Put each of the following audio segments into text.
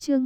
Chương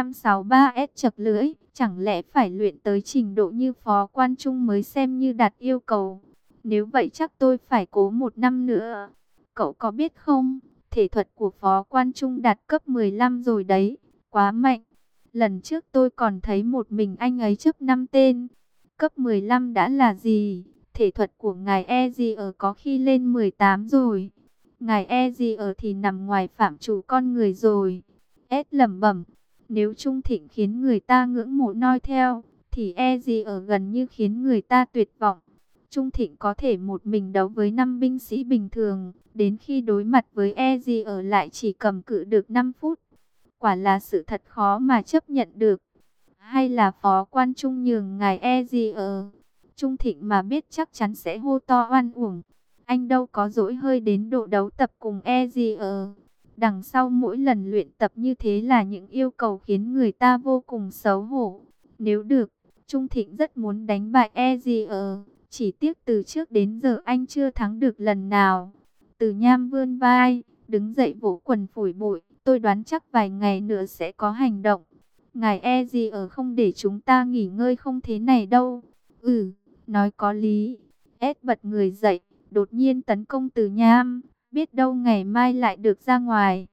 263S chật lưỡi, chẳng lẽ phải luyện tới trình độ như Phó Quan Trung mới xem như đạt yêu cầu. Nếu vậy chắc tôi phải cố 1 năm nữa. Cậu có biết không, thể thuật của Phó Quan Trung đạt cấp 15 rồi đấy, quá mạnh. Lần trước tôi còn thấy một mình anh ấy chấp 5 tên. Cấp 15 đã là gì? Thể thuật của ngài Ezier có khi lên 18 rồi. Ngài Ezier thì nằm ngoài phạm trù con người rồi. S lẩm bẩm, nếu Trung Thịnh khiến người ta ngưỡng mộ noi theo, thì Ezier gần như khiến người ta tuyệt vọng. Trung Thịnh có thể một mình đấu với 5 binh sĩ bình thường, đến khi đối mặt với Ezier lại chỉ cầm cự được 5 phút. Quả là sự thật khó mà chấp nhận được. Hay là Phó Quan Trung nhường ngài Ezier? Trung Thịnh mà biết chắc chắn sẽ hô to oan uổng. Anh đâu có dỗi hơi đến độ đấu tập cùng Ezier. Đằng sau mỗi lần luyện tập như thế là những yêu cầu khiến người ta vô cùng xấu hổ. Nếu được, Trung Thịnh rất muốn đánh bại Ezier. Chỉ tiếc từ trước đến giờ anh chưa thắng được lần nào. Từ Nham vươn vai, đứng dậy vỗ quần phủi bụi. Tôi đoán chắc vài ngày nữa sẽ có hành động. Ngài Ezier không để chúng ta nghỉ ngơi không thế này đâu. Ừ, nói có lý. S bật người dậy, đột nhiên tấn công Từ Nham. Biết đâu ngày mai lại được ra ngoài.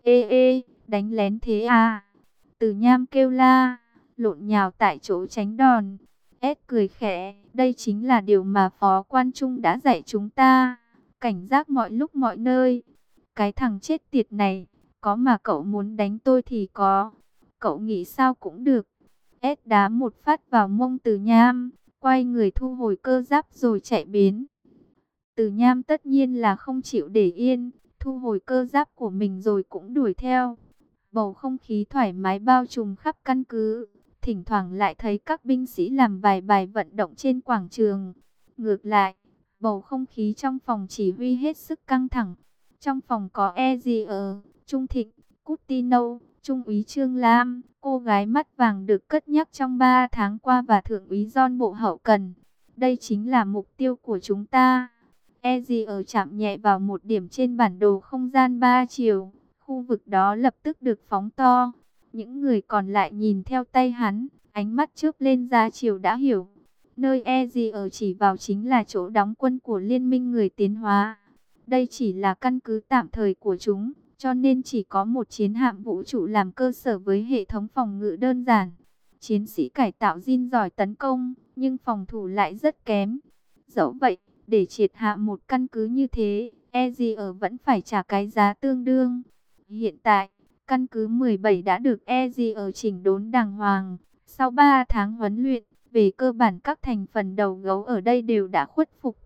Ê, đánh lén thế à? Từ Nham kêu la, lộn nhào tại chỗ tránh đòn. S cười khẽ, đây chính là điều mà Phó Quan Trung đã dạy chúng ta. Cảnh giác mọi lúc mọi nơi. Cái thằng chết tiệt này, có mà cậu muốn đánh tôi thì có. Cậu nghĩ sao cũng được. S đá một phát vào mông Từ Nham, quay người thu hồi cơ giáp rồi chạy biến. Từ Nham tất nhiên là không chịu để yên, thu hồi cơ giáp của mình rồi cũng đuổi theo. Bầu không khí thoải mái bao trùm khắp căn cứ, thỉnh thoảng lại thấy các binh sĩ làm vài bài vận động trên quảng trường. Ngược lại, bầu không khí trong phòng chỉ huy hết sức căng thẳng. Trong phòng có Ezier, Trung Thịnh, Cutino, Trung úy Trương Lam, cô gái mắt vàng được cất nhắc trong 3 tháng qua và Thượng úy John bộ hậu cần. Đây chính là mục tiêu của chúng ta. Ezier chạm nhẹ vào một điểm trên bản đồ không gian 3 chiều. Khu vực đó lập tức được phóng to. Những người còn lại nhìn theo tay hắn, ánh mắt chớp lên ra chiều đã hiểu. Nơi Ezier chỉ vào chính là chỗ đóng quân của Liên minh người tiến hóa. Đây chỉ là căn cứ tạm thời của chúng, cho nên chỉ có một chiến hạm vũ trụ làm cơ sở với hệ thống phòng ngự đơn giản. Chiến sĩ cải tạo Jin giỏi tấn công, nhưng phòng thủ lại rất kém. Dẫu vậy, để triệt hạ một căn cứ như thế, Ezier vẫn phải trả cái giá tương đương. Hiện tại, căn cứ 17 đã được Ezier chỉnh đốn đàng hoàng. Sau 3 tháng huấn luyện, về cơ bản các thành phần đầu gấu ở đây đều đã khuất phục.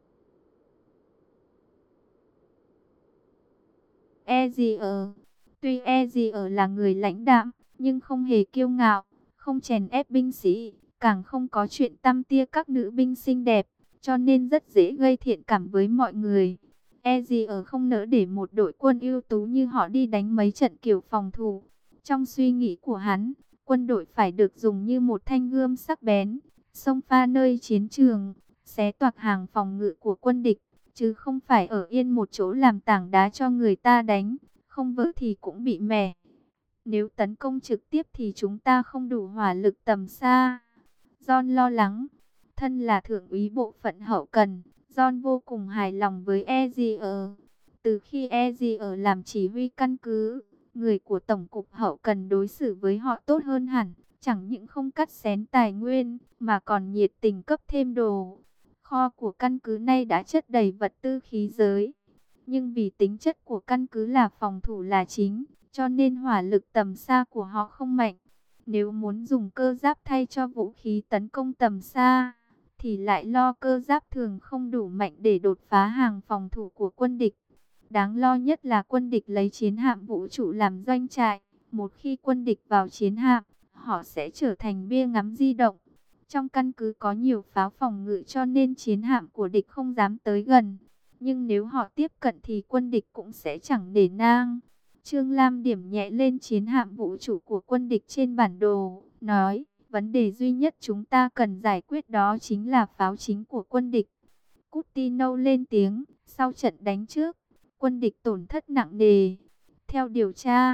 Ezier, tuy Ezier là người lãnh đạm, nhưng không hề kiêu ngạo, không chèn ép binh sĩ, càng không có chuyện tăm tia các nữ binh xinh đẹp, cho nên rất dễ gây thiện cảm với mọi người. Ezier không nỡ để một đội quân ưu tú như họ đi đánh mấy trận kiểu phòng thủ. Trong suy nghĩ của hắn, quân đội phải được dùng như một thanh gươm sắc bén, xông pha nơi chiến trường, xé toạc hàng phòng ngự của quân địch, chứ không phải ở yên một chỗ làm tảng đá cho người ta đánh, không vỡ thì cũng bị mẻ. Nếu tấn công trực tiếp thì chúng ta không đủ hỏa lực tầm xa. John lo lắng, thân là thượng úy bộ phận hậu cần, John vô cùng hài lòng với Ezier. Từ khi Ezier làm chỉ huy căn cứ, người của Tổng cục hậu cần đối xử với họ tốt hơn hẳn, chẳng những không cắt xén tài nguyên, mà còn nhiệt tình cấp thêm đồ. Kho của căn cứ này đã chất đầy vật tư khí giới. Nhưng vì tính chất của căn cứ là phòng thủ là chính, cho nên hỏa lực tầm xa của họ không mạnh. Nếu muốn dùng cơ giáp thay cho vũ khí tấn công tầm xa, thì lại lo cơ giáp thường không đủ mạnh để đột phá hàng phòng thủ của quân địch. Đáng lo nhất là quân địch lấy chiến hạm vũ trụ làm doanh trại. Một khi quân địch vào chiến hạm, họ sẽ trở thành bia ngắm di động. Trong căn cứ có nhiều pháo phòng ngự cho nên chiến hạm của địch không dám tới gần. Nhưng nếu họ tiếp cận thì quân địch cũng sẽ chẳng nể nang. Trương Lam điểm nhẹ lên chiến hạm vũ trụ của quân địch trên bản đồ, nói, vấn đề duy nhất chúng ta cần giải quyết đó chính là pháo chính của quân địch. Cutino lên tiếng, sau trận đánh trước, quân địch tổn thất nặng nề. Theo điều tra,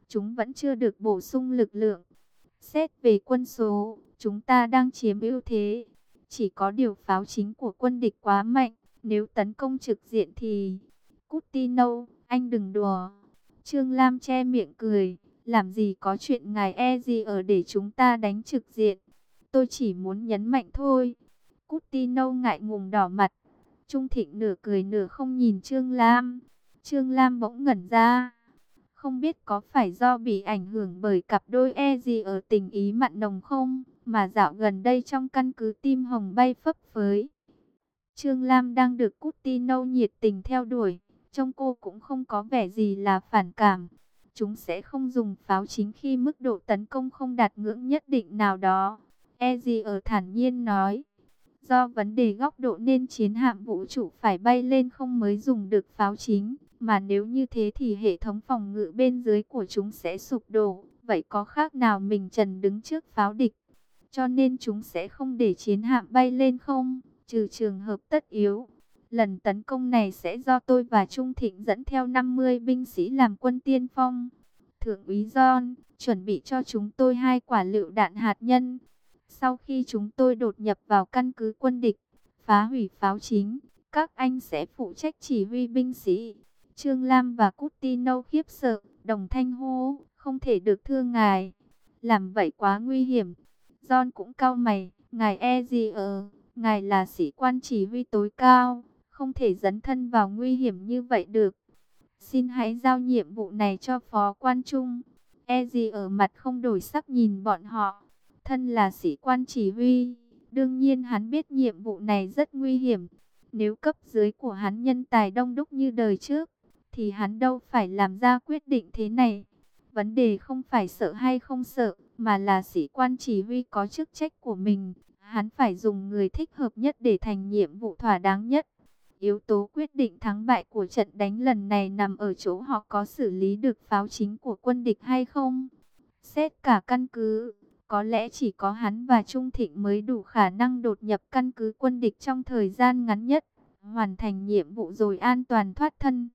chúng vẫn chưa được bổ sung lực lượng. Xét về quân số, chúng ta đang chiếm ưu thế. Chỉ có điều pháo chính của quân địch quá mạnh, nếu tấn công trực diện thì... Coutinho, anh đừng đùa. Trương Lam che miệng cười, làm gì có chuyện ngài e gì ở để chúng ta đánh trực diện. Tôi chỉ muốn nhấn mạnh thôi. Coutinho ngại ngùng đỏ mặt. Trung Thịnh nửa cười nửa không nhìn Trương Lam. Trương Lam bỗng ngẩn ra. Không biết có phải do bị ảnh hưởng bởi cặp đôi e gì ở tình ý mặn nồng không, mà dạo gần đây trong căn cứ tim hồng bay phấp phới. Trương Lam đang được Coutinho nhiệt tình theo đuổi, trông cô cũng không có vẻ gì là phản cảm. Chúng sẽ không dùng pháo chính khi mức độ tấn công không đạt ngưỡng nhất định nào đó. E gì ở thản nhiên nói. Do vấn đề góc độ nên chiến hạm vũ trụ phải bay lên không mới dùng được pháo chính. Mà nếu như thế thì hệ thống phòng ngự bên dưới của chúng sẽ sụp đổ. Vậy có khác nào mình trần đứng trước pháo địch? Cho nên chúng sẽ không để chiến hạm bay lên không, trừ trường hợp tất yếu. Lần tấn công này sẽ do tôi và Trung Thịnh dẫn theo 50 binh sĩ làm quân tiên phong. Thượng úy John, chuẩn bị cho chúng tôi 2 quả lựu đạn hạt nhân. Sau khi chúng tôi đột nhập vào căn cứ quân địch, phá hủy pháo chính, các anh sẽ phụ trách chỉ huy binh sĩ. Trương Lam và Coutinho khiếp sợ, đồng thanh hô, không thể được thưa ngài. Làm vậy quá nguy hiểm. John cũng cau mày, ngài e gì ngài là sĩ quan chỉ huy tối cao, không thể dấn thân vào nguy hiểm như vậy được. Xin hãy giao nhiệm vụ này cho phó quan Trung. E gì ở mặt không đổi sắc nhìn bọn họ. Thân là sĩ quan chỉ huy, đương nhiên hắn biết nhiệm vụ này rất nguy hiểm. Nếu cấp dưới của hắn nhân tài đông đúc như đời trước, thì hắn đâu phải làm ra quyết định thế này. Vấn đề không phải sợ hay không sợ, mà là sĩ quan chỉ huy có chức trách của mình. Hắn phải dùng người thích hợp nhất để thành nhiệm vụ thỏa đáng nhất. Yếu tố quyết định thắng bại của trận đánh lần này nằm ở chỗ họ có xử lý được pháo chính của quân địch hay không. Xét cả căn cứ, có lẽ chỉ có hắn và Trung Thịnh mới đủ khả năng đột nhập căn cứ quân địch trong thời gian ngắn nhất, hoàn thành nhiệm vụ rồi an toàn thoát thân.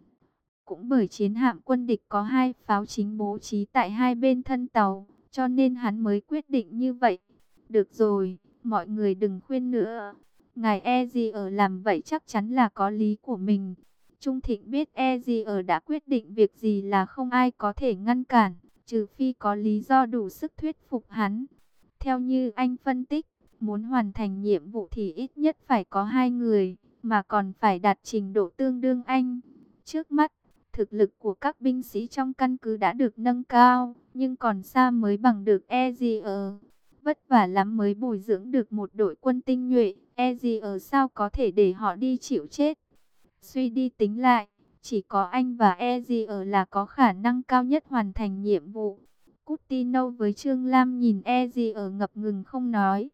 Cũng bởi chiến hạm quân địch có 2 pháo chính bố trí tại 2 bên thân tàu, cho nên hắn mới quyết định như vậy. Được rồi, mọi người đừng khuyên nữa. Ngài e gì ở làm vậy chắc chắn là có lý của mình. Trung Thịnh biết e gì ở đã quyết định việc gì là không ai có thể ngăn cản, trừ phi có lý do đủ sức thuyết phục hắn. Theo như anh phân tích, muốn hoàn thành nhiệm vụ thì ít nhất phải có 2 người, mà còn phải đạt trình độ tương đương anh. Trước mắt, thực lực của các binh sĩ trong căn cứ đã được nâng cao, nhưng còn xa mới bằng được EZR. Vất vả lắm mới bồi dưỡng được một đội quân tinh nhuệ, EZR sao có thể để họ đi chịu chết. Suy đi tính lại, chỉ có anh và EZR là có khả năng cao nhất hoàn thành nhiệm vụ. Coutinho với Trương Lam nhìn EZR ngập ngừng không nói.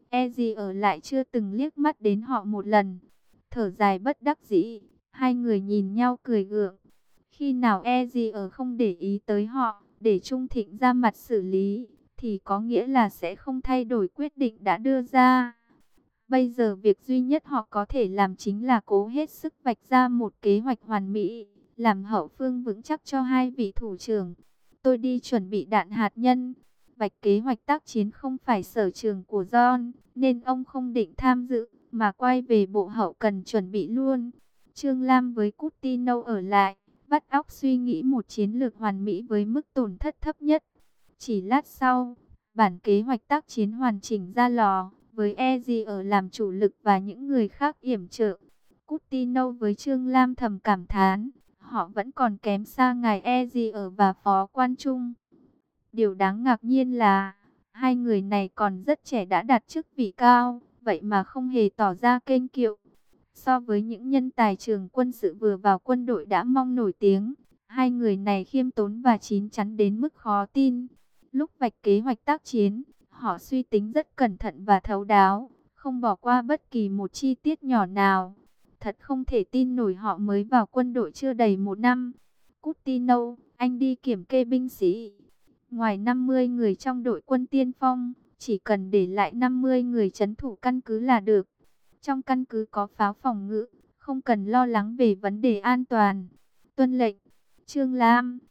EZR lại chưa từng liếc mắt đến họ một lần. Thở dài bất đắc dĩ, hai người nhìn nhau cười gượng. Khi nào e gì ở không để ý tới họ, để Trung Thịnh ra mặt xử lý, thì có nghĩa là sẽ không thay đổi quyết định đã đưa ra. Bây giờ việc duy nhất họ có thể làm chính là cố hết sức vạch ra một kế hoạch hoàn mỹ, làm hậu phương vững chắc cho 2 vị thủ trưởng. Tôi đi chuẩn bị đạn hạt nhân. Vạch kế hoạch tác chiến không phải sở trường của John, nên ông không định tham dự, mà quay về bộ hậu cần chuẩn bị luôn. Trương Lam với Coutinho ở lại, vắt óc suy nghĩ một chiến lược hoàn mỹ với mức tổn thất thấp nhất. Chỉ lát sau, bản kế hoạch tác chiến hoàn chỉnh ra lò, với EZ ở làm chủ lực và những người khác yểm trợ. Coutinho với Trương Lam thầm cảm thán, họ vẫn còn kém xa ngài EZ ở và phó quan Trung. Điều đáng ngạc nhiên là, hai người này còn rất trẻ đã đạt chức vị cao, vậy mà không hề tỏ ra kênh kiệu. So với những nhân tài trường quân sự vừa vào quân đội đã mong nổi tiếng, hai người này khiêm tốn và chín chắn đến mức khó tin. Lúc vạch kế hoạch tác chiến, họ suy tính rất cẩn thận và thấu đáo, không bỏ qua bất kỳ một chi tiết nhỏ nào. Thật không thể tin nổi họ mới vào quân đội chưa đầy 1 năm. Coutinho, anh đi kiểm kê binh sĩ. Ngoài 50 người trong đội quân tiên phong, chỉ cần để lại 50 người trấn thủ căn cứ là được. Trong căn cứ có pháo phòng ngự, không cần lo lắng về vấn đề an toàn. Tuân lệnh. Trương Lam,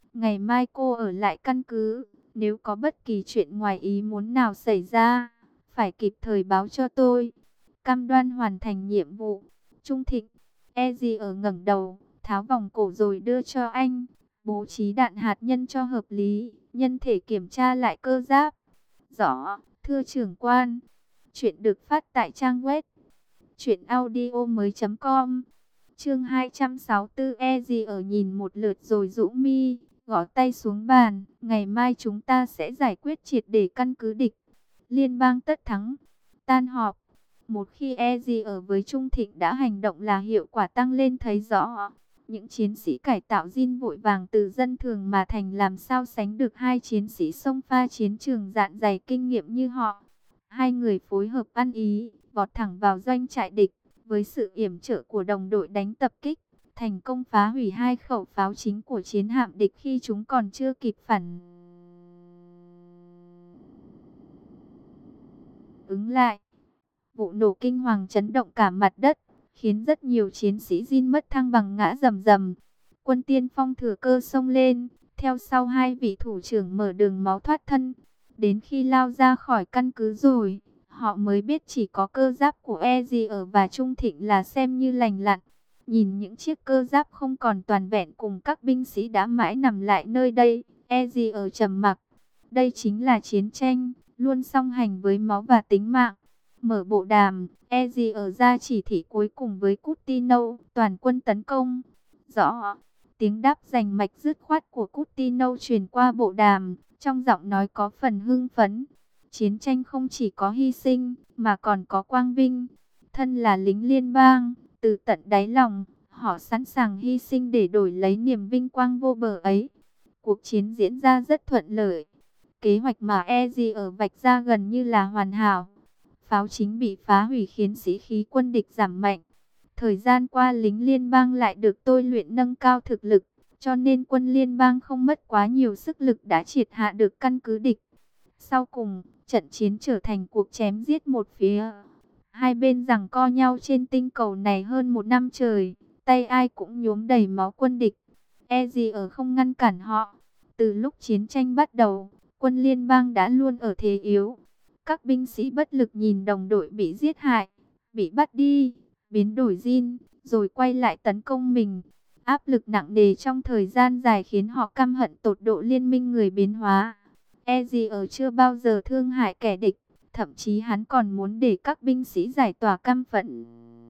Ngày mai cô ở lại căn cứ. Nếu có bất kỳ chuyện ngoài ý muốn nào xảy ra, phải kịp thời báo cho tôi. Cam đoan hoàn thành nhiệm vụ. Trung Thịnh. E.G. ở ngẩng đầu, tháo vòng cổ rồi đưa cho anh. Bố trí đạn hạt nhân cho hợp lý. Nhân thể kiểm tra lại cơ giáp. Rõ, thưa trưởng quan. Chuyện được phát tại trang web truyệnaudiomoi.com. Chương 264. E.G. ở nhìn một lượt rồi rũ mi, gõ tay xuống bàn. Ngày mai chúng ta sẽ giải quyết triệt để căn cứ địch. Liên bang tất thắng. Tan họp. Một khi E.G. ở với Trung Thịnh đã hành động là hiệu quả tăng lên thấy rõ. Những chiến sĩ cải tạo Jin vội vàng từ dân thường mà thành làm sao sánh được hai chiến sĩ xông pha chiến trường dạn dày kinh nghiệm như họ. Hai người phối hợp ăn ý, vọt thẳng vào doanh trại địch. Với sự yểm trợ của đồng đội đánh tập kích, thành công phá hủy hai khẩu pháo chính của chiến hạm địch khi chúng còn chưa kịp phản ứng lại. Vụ nổ kinh hoàng chấn động cả mặt đất, khiến rất nhiều chiến sĩ Jin mất thăng bằng ngã rầm rầm. Quân tiên phong thừa cơ xông lên, theo sau hai vị thủ trưởng mở đường máu thoát thân. Đến khi lao ra khỏi căn cứ rồi, họ mới biết chỉ có cơ giáp của E.G. ở và Trung Thịnh là xem như lành lặn. Nhìn những chiếc cơ giáp không còn toàn vẹn cùng các binh sĩ đã mãi nằm lại nơi đây, E.G. ở trầm mặc. Đây chính là chiến tranh, luôn song hành với máu và tính mạng. Mở bộ đàm, E.G. ở ra chỉ thị cuối cùng với Coutinho, toàn quân tấn công. Rõ, tiếng đáp rành mạch dứt khoát của Coutinho truyền qua bộ đàm, trong giọng nói có phần hưng phấn. Chiến tranh không chỉ có hy sinh, mà còn có quang vinh. Thân là lính liên bang, từ tận đáy lòng, họ sẵn sàng hy sinh để đổi lấy niềm vinh quang vô bờ ấy. Cuộc chiến diễn ra rất thuận lợi. Kế hoạch mà E.G. ở vạch ra gần như là hoàn hảo. Pháo chính bị phá hủy khiến sĩ khí quân địch giảm mạnh. Thời gian qua lính liên bang lại được tôi luyện nâng cao thực lực, cho nên quân liên bang không mất quá nhiều sức lực đã triệt hạ được căn cứ địch. Sau cùng, trận chiến trở thành cuộc chém giết một phía. Hai bên giằng co nhau trên tinh cầu này hơn một năm trời, tay ai cũng nhuốm đầy máu quân địch. E.G. ở không ngăn cản họ. Từ lúc chiến tranh bắt đầu, quân liên bang đã luôn ở thế yếu. Các binh sĩ bất lực nhìn đồng đội bị giết hại, bị bắt đi, biến đổi Jin, rồi quay lại tấn công mình. Áp lực nặng nề trong thời gian dài khiến họ căm hận tột độ liên minh người biến hóa. E.G. ở chưa bao giờ thương hại kẻ địch, thậm chí hắn còn muốn để các binh sĩ giải tỏa căm phẫn.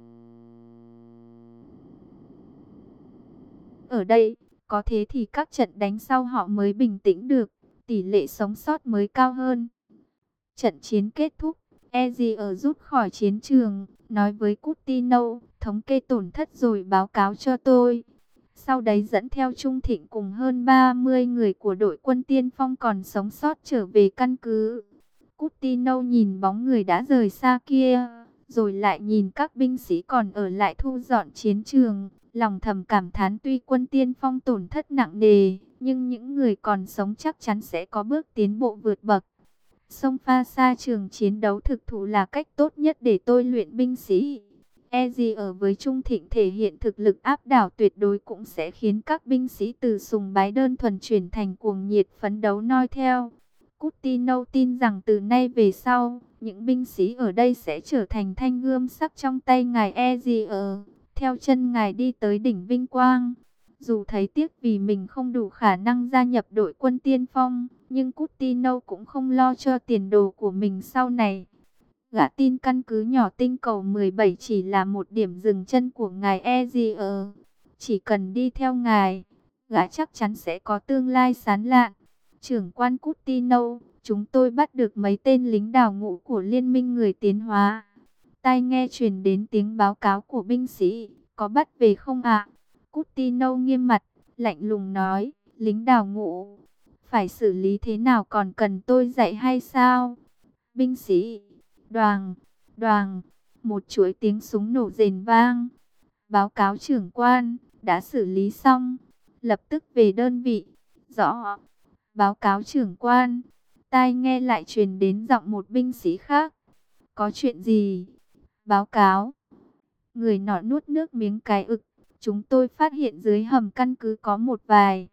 Ở đây, có thế thì các trận đánh sau họ mới bình tĩnh được, tỷ lệ sống sót mới cao hơn. Trận chiến kết thúc, E.G. ở rút khỏi chiến trường, nói với Coutinho, thống kê tổn thất rồi báo cáo cho tôi. Sau đấy dẫn theo Trung Thịnh cùng hơn 30 người của đội quân tiên phong còn sống sót trở về căn cứ. Coutinho nhìn bóng người đã rời xa kia, rồi lại nhìn các binh sĩ còn ở lại thu dọn chiến trường. Lòng thầm cảm thán tuy quân tiên phong tổn thất nặng nề, nhưng những người còn sống chắc chắn sẽ có bước tiến bộ vượt bậc. Xông pha xa trường chiến đấu thực thụ là cách tốt nhất để tôi luyện binh sĩ. E.G. ở với Trung Thịnh thể hiện thực lực áp đảo tuyệt đối cũng sẽ khiến các binh sĩ từ sùng bái đơn thuần chuyển thành cuồng nhiệt phấn đấu noi theo. Coutinho tin rằng từ nay về sau, những binh sĩ ở đây sẽ trở thành thanh gươm sắc trong tay ngài E.G. ở, theo chân ngài đi tới đỉnh vinh quang. Dù thấy tiếc vì mình không đủ khả năng gia nhập đội quân tiên phong, nhưng Coutinho cũng không lo cho tiền đồ của mình sau này. Gã tin căn cứ nhỏ tinh cầu 17 chỉ là một điểm dừng chân của ngài E.G. Chỉ cần đi theo ngài, gã chắc chắn sẽ có tương lai sáng lạn. Trưởng quan Coutinho, chúng tôi bắt được mấy tên lính đào ngũ của Liên minh người tiến hóa. Tai nghe truyền đến tiếng báo cáo của binh sĩ, có bắt về không ạ? Coutinho nghiêm mặt, lạnh lùng nói, lính đào ngũ, phải xử lý thế nào còn cần tôi dạy hay sao? Binh sĩ, đoàng, đoàng, một chuỗi tiếng súng nổ rền vang. Báo cáo trưởng quan, đã xử lý xong, lập tức về đơn vị. Rõ, báo cáo trưởng quan. Tai nghe lại truyền đến giọng một binh sĩ khác. Có chuyện gì? Báo cáo. Người nọ nuốt nước miếng cái ực. Chúng tôi phát hiện dưới hầm căn cứ có một vài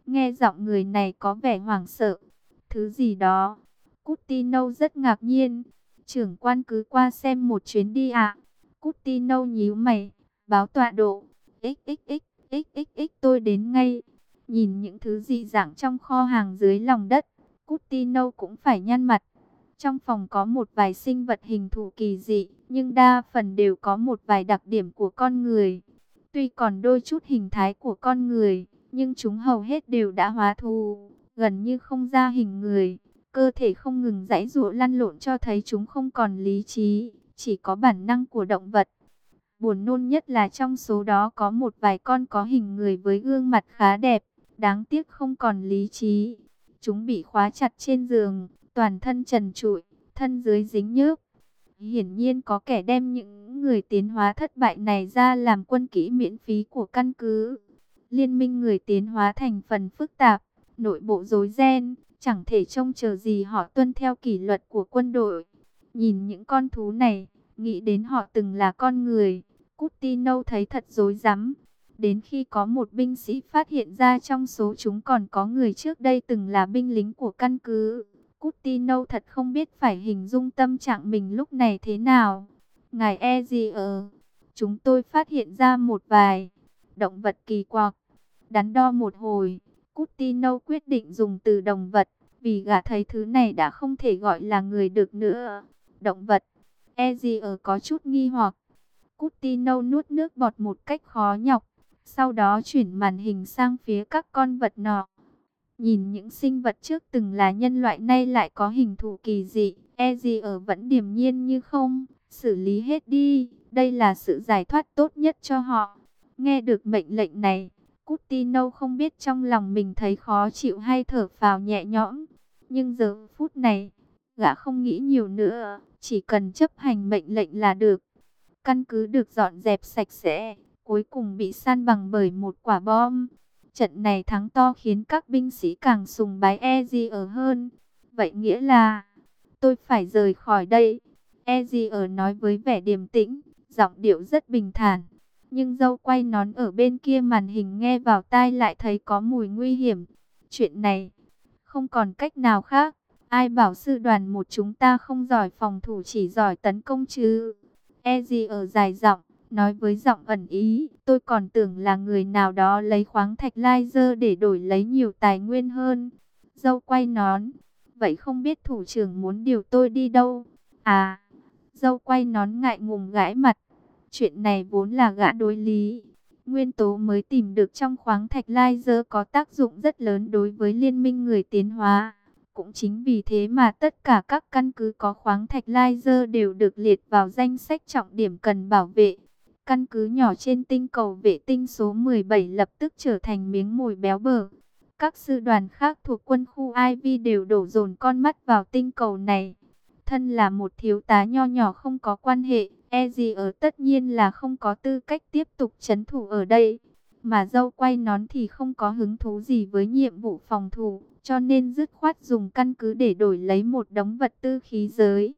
Nghe giọng người này có vẻ hoảng sợ. Thứ gì đó. Cutino rất ngạc nhiên. Trưởng quan cứ qua xem một chuyến đi ạ. Cutino nhíu mày. Báo tọa độ. XXX, XXX tôi đến ngay. Nhìn những thứ dị dạng trong kho hàng dưới lòng đất, Cutino cũng phải nhăn mặt. Trong phòng có một vài sinh vật hình thù kỳ dị, nhưng đa phần đều có một vài đặc điểm của con người. Tuy còn đôi chút hình thái của con người, nhưng chúng hầu hết đều đã hóa thú, gần như không ra hình người. Cơ thể không ngừng giãy giụa lăn lộn cho thấy chúng không còn lý trí, chỉ có bản năng của động vật. Buồn nôn nhất là trong số đó có một vài con có hình người với gương mặt khá đẹp, đáng tiếc không còn lý trí. Chúng bị khóa chặt trên giường, toàn thân trần trụi, thân dưới dính nhớp. Hiển nhiên có kẻ đem những người tiến hóa thất bại này ra làm quân kỹ miễn phí của căn cứ. Liên minh người tiến hóa thành phần phức tạp, nội bộ rối ren, chẳng thể trông chờ gì họ tuân theo kỷ luật của quân đội. Nhìn những con thú này, nghĩ đến họ từng là con người, Cutino thấy thật rối rắm. Đến khi có một binh sĩ phát hiện ra trong số chúng còn có người trước đây từng là binh lính của căn cứ, Cutino thật không biết phải hình dung tâm trạng mình lúc này thế nào. Ngài Ezier, chúng tôi phát hiện ra một vài động vật kỳ quặc. Đắn đo một hồi, Cutino quyết định dùng từ động vật, vì gã thấy thứ này đã không thể gọi là người được nữa. Động vật. Ezier có chút nghi hoặc. Cutino nuốt nước bọt một cách khó nhọc, sau đó chuyển màn hình sang phía các con vật nọ. Nhìn những sinh vật trước từng là nhân loại nay lại có hình thù kỳ dị, Ezier vẫn điềm nhiên như không. Xử lý hết đi, đây là sự giải thoát tốt nhất cho họ. Nghe được mệnh lệnh này, Cutino không biết trong lòng mình thấy khó chịu hay thở phào nhẹ nhõm. Nhưng giờ phút này, gã không nghĩ nhiều nữa, chỉ cần chấp hành mệnh lệnh là được. Căn cứ được dọn dẹp sạch sẽ, cuối cùng bị san bằng bởi một quả bom. Trận này thắng to khiến các binh sĩ càng sùng bái Ezier hơn. Vậy nghĩa là, tôi phải rời khỏi đây. Ezier nói với vẻ điềm tĩnh, giọng điệu rất bình thản. Nhưng dâu quay nón ở bên kia màn hình nghe vào tai lại thấy có mùi nguy hiểm. Chuyện này, không còn cách nào khác. Ai bảo sư đoàn một chúng ta không giỏi phòng thủ chỉ giỏi tấn công chứ. Ezier dài giọng, nói với giọng ẩn ý, tôi còn tưởng là người nào đó lấy khoáng thạch laser để đổi lấy nhiều tài nguyên hơn. Dâu quay nón, vậy không biết thủ trưởng muốn điều tôi đi đâu? À, dâu quay nón ngại ngùng gãi mặt. Chuyện này vốn là gã đối lý. Nguyên tố mới tìm được trong khoáng thạch laser có tác dụng rất lớn đối với liên minh người tiến hóa. Cũng chính vì thế mà tất cả các căn cứ có khoáng thạch laser đều được liệt vào danh sách trọng điểm cần bảo vệ. Căn cứ nhỏ trên tinh cầu vệ tinh số 17 lập tức trở thành miếng mồi béo bở. Các sư đoàn khác thuộc quân khu Ivy đều đổ dồn con mắt vào tinh cầu này. Thân là một thiếu tá nho nhỏ không có quan hệ, Ezier tất nhiên là không có tư cách tiếp tục trấn thủ ở đây. Mà dâu quay nón thì không có hứng thú gì với nhiệm vụ phòng thủ, cho nên dứt khoát dùng căn cứ để đổi lấy một đống vật tư khí giới.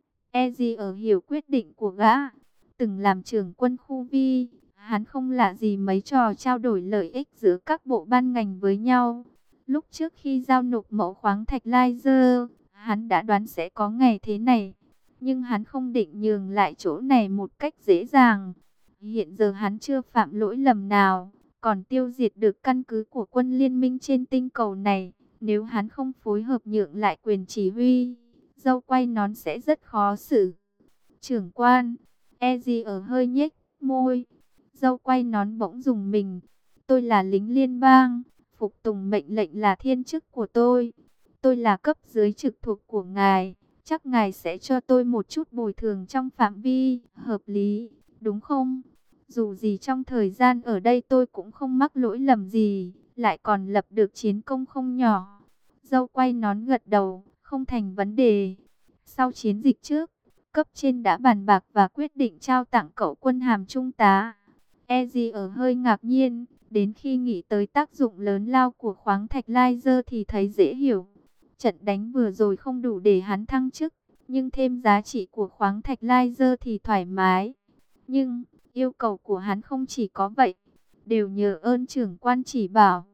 Ezier hiểu quyết định của gã. Từng làm trưởng quân khu Vi, hắn không lạ gì mấy trò trao đổi lợi ích giữa các bộ ban ngành với nhau. Lúc trước khi giao nộp mẫu khoáng thạch laser, hắn đã đoán sẽ có ngày thế này. Nhưng hắn không định nhường lại chỗ này một cách dễ dàng. Hiện giờ hắn chưa phạm lỗi lầm nào, còn tiêu diệt được căn cứ của quân liên minh trên tinh cầu này. Nếu hắn không phối hợp nhượng lại quyền chỉ huy, dâu quay nón sẽ rất khó xử. Trưởng quan, Ezier hơi nhếch môi. Dâu quay nón bỗng dùng mình. Tôi là lính liên bang, phục tùng mệnh lệnh là thiên chức của tôi. Tôi là cấp dưới trực thuộc của ngài. Chắc ngài sẽ cho tôi một chút bồi thường trong phạm vi hợp lý, đúng không? Dù gì trong thời gian ở đây tôi cũng không mắc lỗi lầm gì, lại còn lập được chiến công không nhỏ. Dâu quay nón gật đầu, không thành vấn đề. Sau chiến dịch trước, cấp trên đã bàn bạc và quyết định trao tặng cậu quân hàm trung tá. Ezier hơi ngạc nhiên, đến khi nghĩ tới tác dụng lớn lao của khoáng thạch laser thì thấy dễ hiểu. Trận đánh vừa rồi không đủ để hắn thăng chức, nhưng thêm giá trị của khoáng thạch laser thì thoải mái. Nhưng, yêu cầu của hắn không chỉ có vậy, đều nhờ ơn trưởng quan chỉ bảo.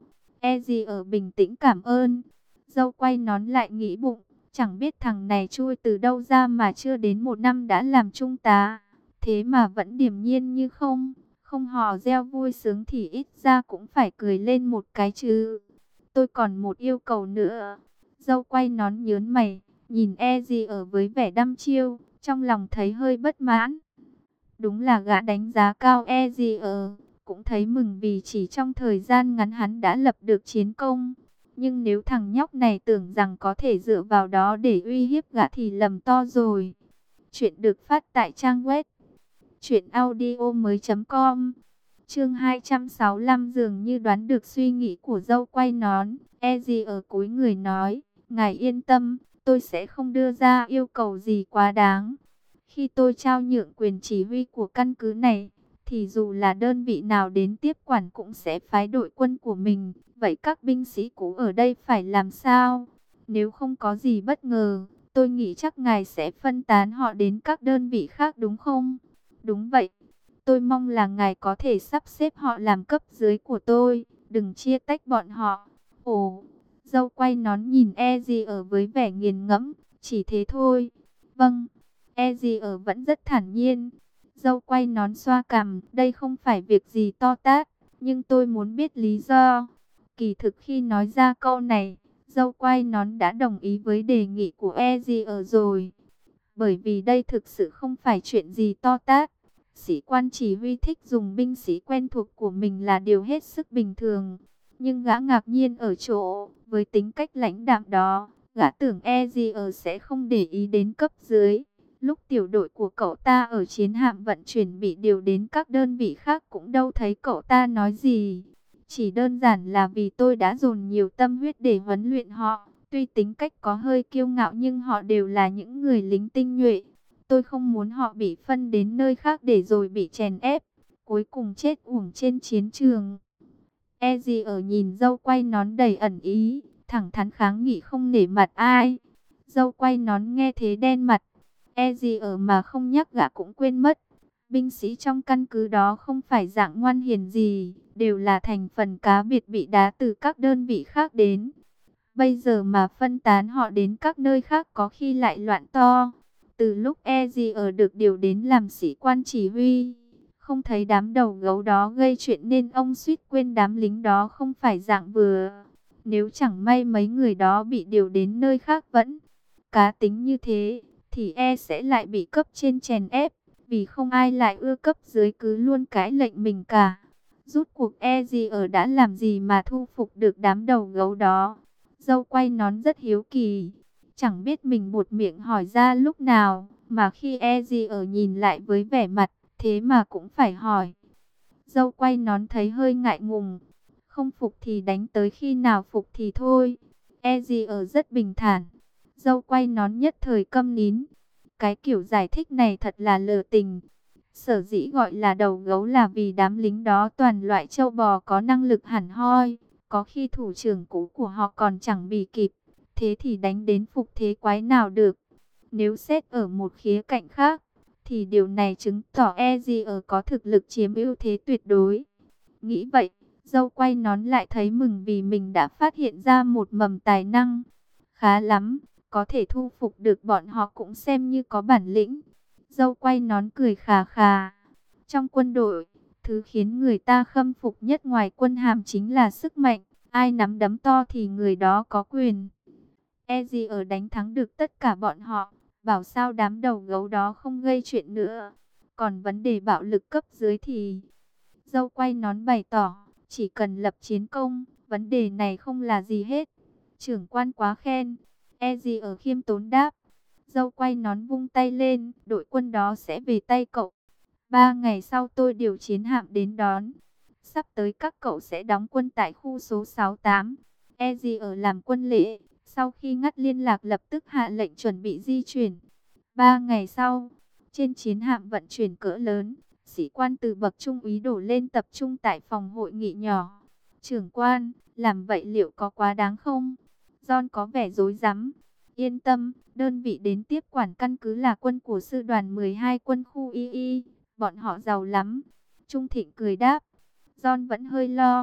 E gì ở bình tĩnh cảm ơn. Dâu quay nón lại nghĩ bụng, chẳng biết thằng này chui từ đâu ra mà chưa đến 1 năm đã làm trung tá. Thế mà vẫn điềm nhiên như không, không hò reo vui sướng thì ít ra cũng phải cười lên một cái chứ. Tôi còn một yêu cầu nữa. Dâu quay nón nhớn mày, nhìn E gì ở với vẻ đăm chiêu, trong lòng thấy hơi bất mãn. Đúng là gã đánh giá cao E gì ở, cũng thấy mừng vì chỉ trong thời gian ngắn hắn đã lập được chiến công. Nhưng nếu thằng nhóc này tưởng rằng có thể dựa vào đó để uy hiếp gã thì lầm to rồi. Chuyện được phát tại trang web truyệnaudiomoi.com. Chương 265 dường như đoán được suy nghĩ của dâu quay nón, E gì ở cúi người nói, ngài yên tâm, tôi sẽ không đưa ra yêu cầu gì quá đáng. Khi tôi trao nhượng quyền chỉ huy của căn cứ này, thì dù là đơn vị nào đến tiếp quản cũng sẽ phái đội quân của mình. Vậy các binh sĩ cũ ở đây phải làm sao? Nếu không có gì bất ngờ, tôi nghĩ chắc ngài sẽ phân tán họ đến các đơn vị khác đúng không? Đúng vậy. Tôi mong là ngài có thể sắp xếp họ làm cấp dưới của tôi, đừng chia tách bọn họ. Ồ, dâu quay nón nhìn E gì ở với vẻ nghiền ngẫm, chỉ thế thôi. Vâng, E gì ở vẫn rất thản nhiên. Dâu quay nón xoa cằm, đây không phải việc gì to tát, nhưng tôi muốn biết lý do. Kỳ thực khi nói ra câu này, dâu quay nón đã đồng ý với đề nghị của E gì ở rồi. Bởi vì đây thực sự không phải chuyện gì to tát. Sĩ quan chỉ huy thích dùng binh sĩ quen thuộc của mình là điều hết sức bình thường. Nhưng gã ngạc nhiên ở chỗ, với tính cách lãnh đạm đó, gã tưởng E gì ở sẽ không để ý đến cấp dưới. Lúc tiểu đội của cậu ta ở chiến hạm vận chuyển bị điều đến các đơn vị khác cũng đâu thấy cậu ta nói gì. Chỉ đơn giản là vì tôi đã dồn nhiều tâm huyết để huấn luyện họ. Tuy tính cách có hơi kiêu ngạo nhưng họ đều là những người lính tinh nhuệ. Tôi không muốn họ bị phân đến nơi khác để rồi bị chèn ép, cuối cùng chết uổng trên chiến trường. E gì ở nhìn dâu quay nón đầy ẩn ý, thẳng thắn kháng nghị không nể mặt ai. Dâu quay nón nghe thế đen mặt, E gì ở mà không nhắc gã cũng quên mất. Binh sĩ trong căn cứ đó không phải dạng ngoan hiền gì, đều là thành phần cá biệt bị đá từ các đơn vị khác đến. Bây giờ mà phân tán họ đến các nơi khác có khi lại loạn to. Từ lúc E gì ở được điều đến làm sĩ quan chỉ huy, không thấy đám đầu gấu đó gây chuyện nên ông suýt quên đám lính đó không phải dạng vừa. Nếu chẳng may mấy người đó bị điều đến nơi khác vẫn cá tính như thế, thì sẽ lại bị cấp trên chèn ép. Vì không ai lại ưa cấp dưới cứ luôn cãi lệnh mình cả. Rút cuộc E gì ở đã làm gì mà thu phục được đám đầu gấu đó? Dâu quay nón rất hiếu kỳ. Chẳng biết mình buột miệng hỏi ra lúc nào, mà khi E gì ở nhìn lại với vẻ mặt, thế mà cũng phải hỏi. Dâu quay nón thấy hơi ngại ngùng. Không phục thì đánh tới khi nào phục thì thôi. E gì ở rất bình thản. Dâu quay nón nhất thời câm nín. Cái kiểu giải thích này thật là lờ tình. Sở dĩ gọi là đầu gấu là vì đám lính đó toàn loại trâu bò có năng lực hẳn hoi. Có khi thủ trưởng cũ của họ còn chẳng bì kịp. Thế thì đánh đến phục thế quái nào được. Nếu xét ở một khía cạnh khác, thì điều này chứng tỏ E gì ở có thực lực chiếm ưu thế tuyệt đối. Nghĩ vậy, dâu quay nón lại thấy mừng vì mình đã phát hiện ra một mầm tài năng. Khá lắm, có thể thu phục được bọn họ cũng xem như có bản lĩnh. Dâu quay nón cười khà khà. Trong quân đội, thứ khiến người ta khâm phục nhất ngoài quân hàm chính là sức mạnh. Ai nắm đấm to thì người đó có quyền. E gì ở đánh thắng được tất cả bọn họ, bảo sao đám đầu gấu đó không gây chuyện nữa. Còn vấn đề bạo lực cấp dưới thì dâu quay nón bày tỏ, chỉ cần lập chiến công, vấn đề này không là gì hết. Trưởng quan quá khen. E gì ở khiêm tốn đáp. Dâu quay nón vung tay lên, đội quân đó sẽ về tay cậu. 3 ngày sau tôi điều chiến hạm đến đón. Sắp tới các cậu sẽ đóng quân tại khu số 68. E gì ở làm quân lễ. Sau khi ngắt liên lạc lập tức hạ lệnh chuẩn bị di chuyển. 3 ngày sau, trên chiến hạm vận chuyển cỡ lớn, sĩ quan từ bậc trung úy đổ lên tập trung tại phòng hội nghị nhỏ. Trưởng quan, làm vậy liệu có quá đáng không? John có vẻ rối rắm. Yên tâm, đơn vị đến tiếp quản căn cứ là quân của sư đoàn 12 quân khu II. Bọn họ giàu lắm. Trung Thịnh cười đáp. John vẫn hơi lo.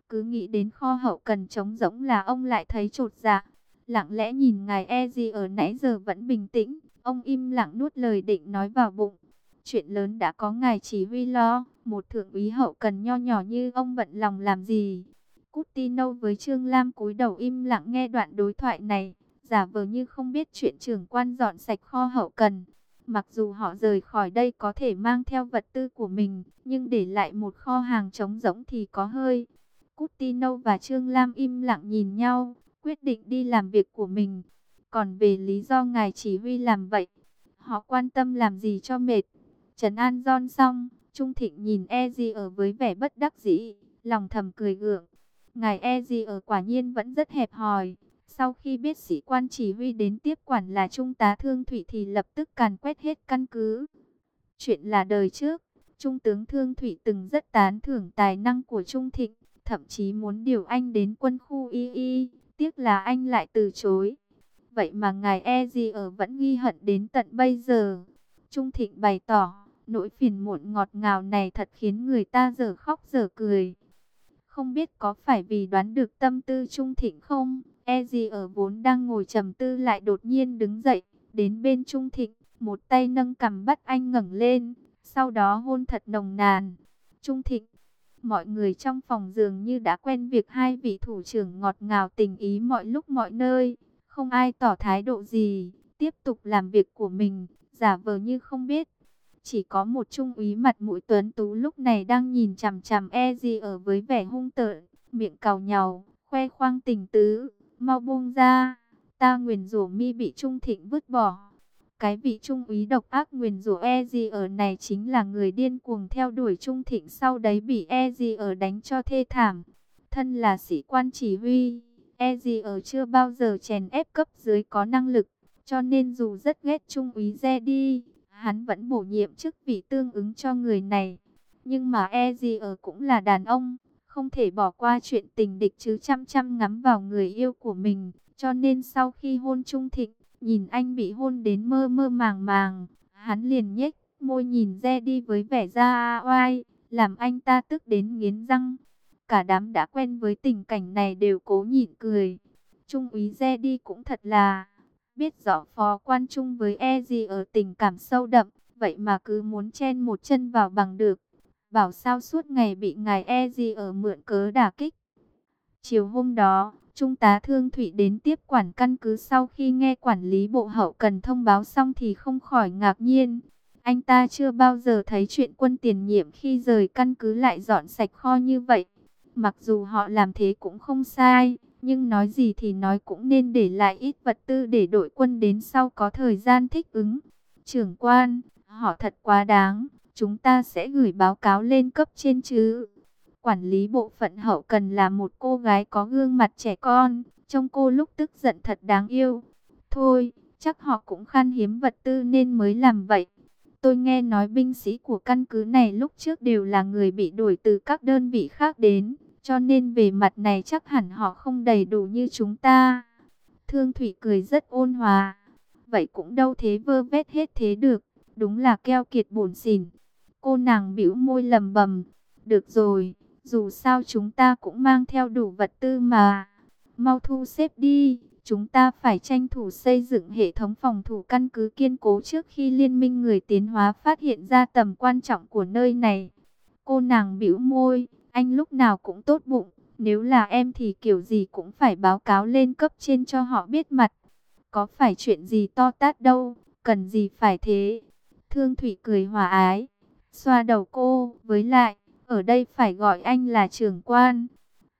Cứ nghĩ đến kho hậu cần trống rỗng là ông lại thấy chột dạ. Lặng lẽ nhìn ngài Ezi ở nãy giờ vẫn bình tĩnh, ông im lặng nuốt lời định nói vào bụng. Chuyện lớn đã có ngài chỉ huy lo, một thượng úy hậu cần nho nhỏ như ông bận lòng làm gì. Coutinho với Trương Lam cúi đầu im lặng nghe đoạn đối thoại này, giả vờ như không biết chuyện trưởng quan dọn sạch kho hậu cần. Mặc dù họ rời khỏi đây có thể mang theo vật tư của mình, nhưng để lại một kho hàng trống rỗng thì có hơi. Coutinho và Trương Lam im lặng nhìn nhau, quyết định đi làm việc của mình. Còn về lý do ngài chỉ huy làm vậy, họ quan tâm làm gì cho mệt. Trấn an John xong, Trung Thịnh nhìn Ezi ở với vẻ bất đắc dĩ, lòng thầm cười gượng. Ngài Ezi ở quả nhiên vẫn rất hẹp hòi. Sau khi biết sĩ quan chỉ huy đến tiếp quản là Trung tá Thương Thủy thì lập tức càn quét hết căn cứ. Chuyện là đời trước, Trung tướng Thương Thủy từng rất tán thưởng tài năng của Trung Thịnh, thậm chí muốn điều anh đến quân khu Y. Tiếc là anh lại từ chối. Vậy mà ngài Ezi ở vẫn ghi hận đến tận bây giờ. Trung Thịnh bày tỏ, nỗi phiền muộn ngọt ngào này thật khiến người ta dở khóc dở cười. Không biết có phải vì đoán được tâm tư Trung Thịnh không? Ezi ở vốn đang ngồi trầm tư lại đột nhiên đứng dậy, đến bên Trung Thịnh, một tay nâng cằm bắt anh ngẩng lên, sau đó hôn thật nồng nàn. Trung Thịnh, mọi người trong phòng dường như đã quen việc hai vị thủ trưởng ngọt ngào tình ý mọi lúc mọi nơi, không ai tỏ thái độ gì, tiếp tục làm việc của mình, giả vờ như không biết. Chỉ có một trung úy mặt mũi tuấn tú lúc này đang nhìn chằm chằm Ezi ở với vẻ hung tợn, miệng càu nhàu, khoe khoang tình tứ. Mau buông ra, ta nguyền rủa mi bị Trung Thịnh vứt bỏ. Cái vị trung úy độc ác nguyền rủa Ezi ở này chính là người điên cuồng theo đuổi Trung Thịnh, sau đấy bị Ezi ở đánh cho thê thảm. Thân là sĩ quan chỉ huy, Ezi ở chưa bao giờ chèn ép cấp dưới có năng lực, cho nên dù rất ghét trung úy Zedi, hắn vẫn bổ nhiệm chức vị tương ứng cho người này. Nhưng mà Ezi ở cũng là đàn ông, không thể bỏ qua chuyện tình địch chứ chăm chăm ngắm vào người yêu của mình. Cho nên sau khi hôn Trung Thịnh, nhìn anh bị hôn đến mơ mơ màng màng, hắn liền nhếch môi nhìn Zedi với vẻ ra oai, làm anh ta tức đến nghiến răng. Cả đám đã quen với tình cảnh này đều cố nhịn cười. Trung úy Zedi cũng thật là biết rõ phó quan Trung với Ezi ở tình cảm sâu đậm, vậy mà cứ muốn chen một chân vào bằng được. Bảo sao suốt ngày bị ngài Ezi ở mượn cớ đả kích. Chiều hôm đó, Trung tá Thương Thủy đến tiếp quản căn cứ sau khi nghe quản lý bộ hậu cần thông báo xong thì không khỏi ngạc nhiên. Anh ta chưa bao giờ thấy chuyện quân tiền nhiệm khi rời căn cứ lại dọn sạch kho như vậy. Mặc dù họ làm thế cũng không sai, nhưng nói gì thì nói cũng nên để lại ít vật tư để đội quân đến sau có thời gian thích ứng. Trưởng quan, họ thật quá đáng, chúng ta sẽ gửi báo cáo lên cấp trên chứ. Quản lý bộ phận hậu cần là một cô gái có gương mặt trẻ con, trông cô lúc tức giận thật đáng yêu. Thôi, chắc họ cũng khan hiếm vật tư nên mới làm vậy. Tôi nghe nói binh sĩ của căn cứ này lúc trước đều là người bị đuổi từ các đơn vị khác đến, cho nên về mặt này chắc hẳn họ không đầy đủ như chúng ta. Thương Thủy cười rất ôn hòa. Vậy cũng đâu thế vơ vét hết thế được, đúng là keo kiệt bủn xỉn. Cô nàng bĩu môi lầm bầm. Được rồi, dù sao chúng ta cũng mang theo đủ vật tư mà. Mau thu xếp đi, chúng ta phải tranh thủ xây dựng hệ thống phòng thủ căn cứ kiên cố trước khi liên minh người tiến hóa phát hiện ra tầm quan trọng của nơi này. Cô nàng bĩu môi, anh lúc nào cũng tốt bụng, nếu là em thì kiểu gì cũng phải báo cáo lên cấp trên cho họ biết mặt. Có phải chuyện gì to tát đâu, cần gì phải thế. Thương Thủy cười hòa ái, xoa đầu cô, với lại, ở đây phải gọi anh là trưởng quan.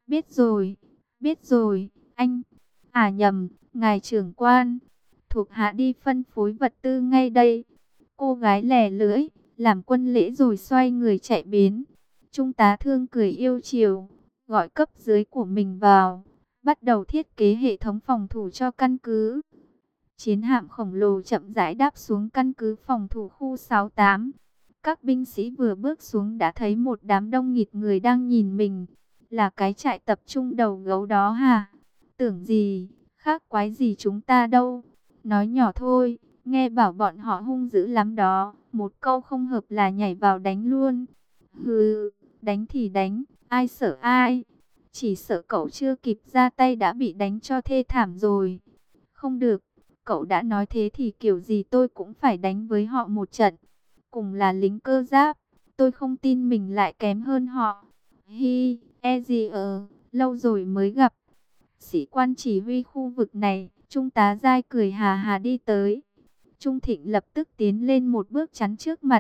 Biết rồi, anh. À nhầm, ngài trưởng quan. Thuộc hạ đi phân phối vật tư ngay đây. Cô gái lè lưỡi, làm quân lễ rồi xoay người chạy biến. Trung tá Thương cười yêu chiều, gọi cấp dưới của mình vào, bắt đầu thiết kế hệ thống phòng thủ cho căn cứ. Chiến hạm khổng lồ chậm rãi đáp xuống căn cứ phòng thủ khu 68. Các binh sĩ vừa bước xuống đã thấy một đám đông nghịt người đang nhìn mình. Là cái trại tập trung đầu gấu đó hả? Tưởng gì, khác quái gì chúng ta đâu. Nói nhỏ thôi, nghe bảo bọn họ hung dữ lắm đó. Một câu không hợp là nhảy vào đánh luôn. Hừ, đánh thì đánh, ai sợ ai. Chỉ sợ cậu chưa kịp ra tay đã bị đánh cho thê thảm rồi. Không được, cậu đã nói thế thì kiểu gì tôi cũng phải đánh với họ một trận. Cùng là lính cơ giáp, tôi không tin mình lại kém hơn họ. Hi, lâu rồi mới gặp. Sĩ quan chỉ huy khu vực này, Trung tá Giai cười hà hà đi tới. Trung Thịnh lập tức tiến lên một bước chắn trước mặt